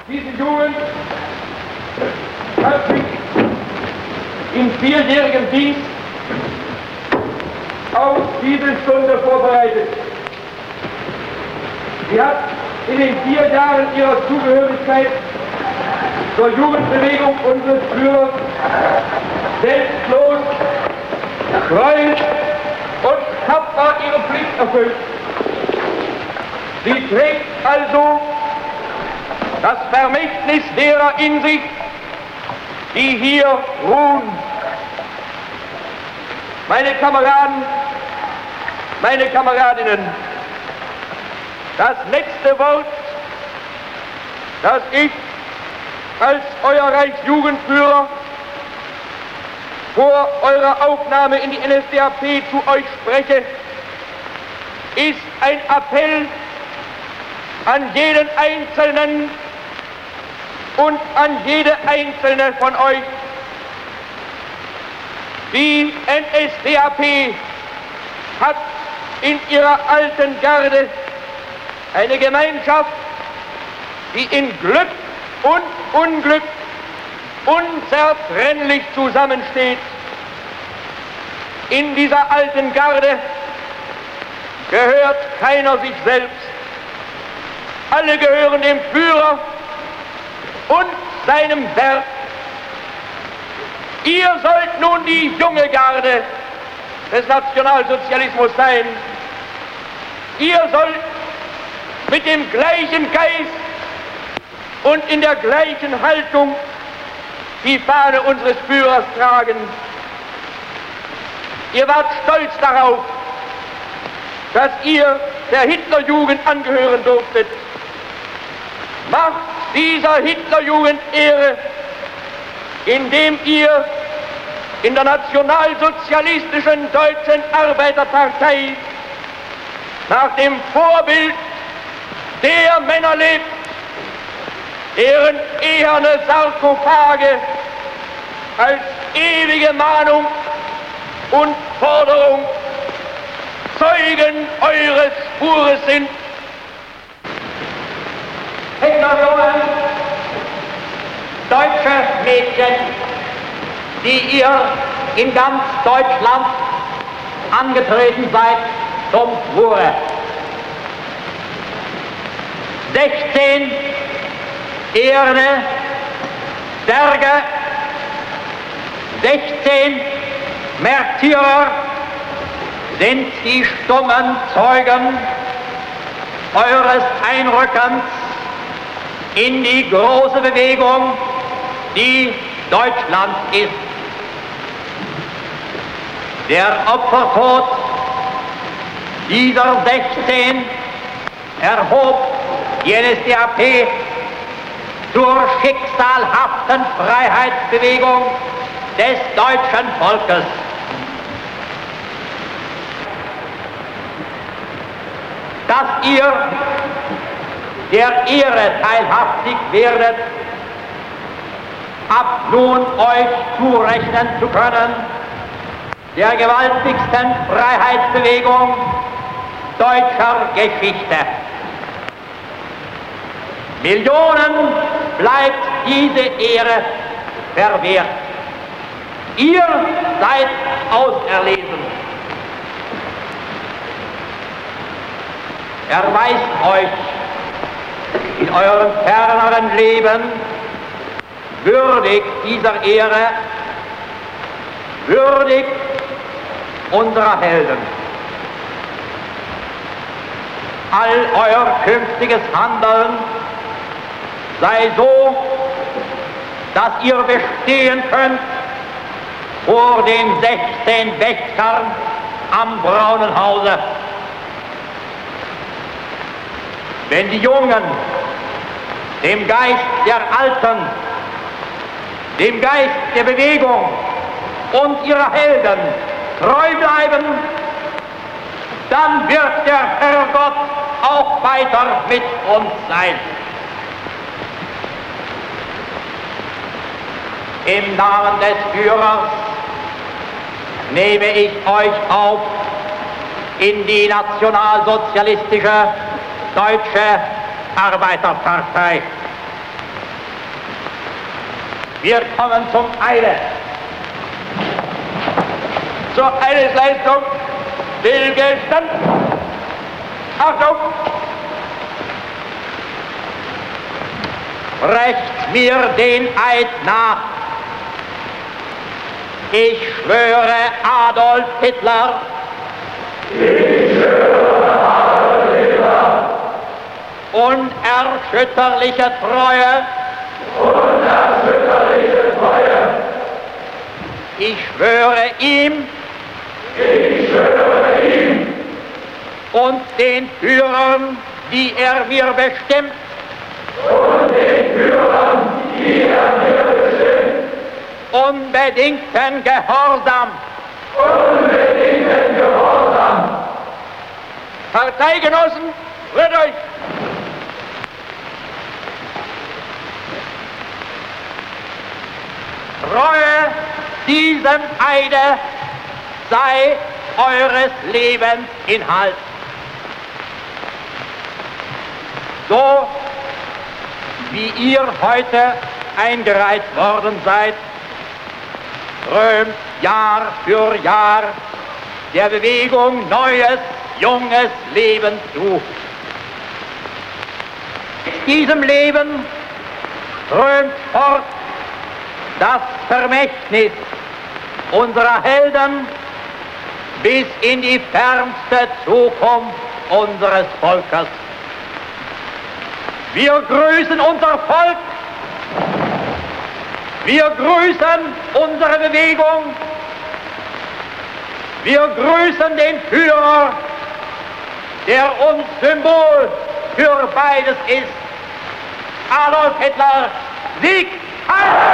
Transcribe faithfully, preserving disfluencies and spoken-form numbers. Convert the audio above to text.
Diese Jugend hat sich in vierjährigem Dienst auf diese Stunde vorbereitet. Sie hat in den vier Jahren ihrer Zugehörigkeit zur Jugendbewegung unseres Führers selbstlos, treu und tapfer ihre Pflicht erfüllt. Sie trägt also das Vermächtnis derer in sich, die hier ruhen. Meine Kameraden, meine Kameradinnen, das letzte Wort, das ich als euer Reichsjugendführer vor eurer Aufnahme in die N S D A P zu euch spreche, ist ein Appell an jeden Einzelnen und an jede Einzelne von euch. Die N S D A P hat in ihrer alten Garde eine Gemeinschaft, die in Glück und Unglück unzertrennlich zusammensteht. In dieser alten Garde gehört keiner sich selbst. Alle gehören dem Führer und seinem Werk. Ihr sollt nun die junge Garde des Nationalsozialismus sein. Ihr sollt mit dem gleichen Geist und in der gleichen Haltung die Fahne unseres Führers tragen. Ihr wart stolz darauf, dass ihr der Hitlerjugend angehören durftet. Macht dieser Hitlerjugend Ehre, indem ihr in der nationalsozialistischen Deutschen Arbeiterpartei nach dem Vorbild der Männer lebt, deren eherne Sarkophage als ewige Mahnung und Forderung Zeugen eures Spures sind. Hitlerjungen, deutsche Mädchen, die ihr in ganz Deutschland angetreten seid zum Schwure. sechzehn eherne Särge, sechzehn Märtyrer sind die stummen Zeugen eures Einrückens in die große Bewegung, die Deutschland ist. Der Opfertod dieser sechzehn erhob die N S D A P zur schicksalhaften Freiheitsbewegung des deutschen Volkes. Dass ihr der Ehre teilhaftig werdet, ab nun euch zurechnen zu können, der gewaltigsten Freiheitsbewegung deutscher Geschichte. Millionen bleibt diese Ehre verwehrt. Ihr seid auserlesen. Erweist euch in eurem ferneren Leben würdig dieser Ehre, würdig unserer Helden. All euer künftiges Handeln sei so, dass ihr bestehen könnt vor den sechzehn Wächtern am Braunen Hause. Wenn die Jungen dem Geist der Alten, dem Geist der Bewegung und ihrer Helden treu bleiben, dann wird der Herrgott auch weiter mit uns sein. Im Namen des Führers nehme ich euch auf in die nationalsozialistische Deutsche Arbeiterpartei. Wir kommen zum Eide. Zur Eidesleistung stillgestanden. Achtung! Brecht mir den Eid nach. Ich schwöre Adolf Hitler. Ich schwöre Adolf Hitler. Unerschütterliche Treue. Unerschütterliche Treue. Ich schwöre ihm. Ich schwöre ihm. Und den Führern, die er mir bestimmt. Und den Führern, die er mir bestimmt. Unbedingten Gehorsam. Unbedingten Gehorsam. Parteigenossen, rührt euch! Treue diesem Eide sei eures Lebens Inhalt. So wie ihr heute eingereiht worden seid, strömt Jahr für Jahr der Bewegung neues, junges Leben zu. In diesem Leben strömt fort das Vermächtnis unserer Helden bis in die fernste Zukunft unseres Volkes. Wir grüßen unser Volk, wir grüßen unsere Bewegung, wir grüßen den Führer, der uns Symbol für beides ist. Adolf Hitler, Sieg, Heil!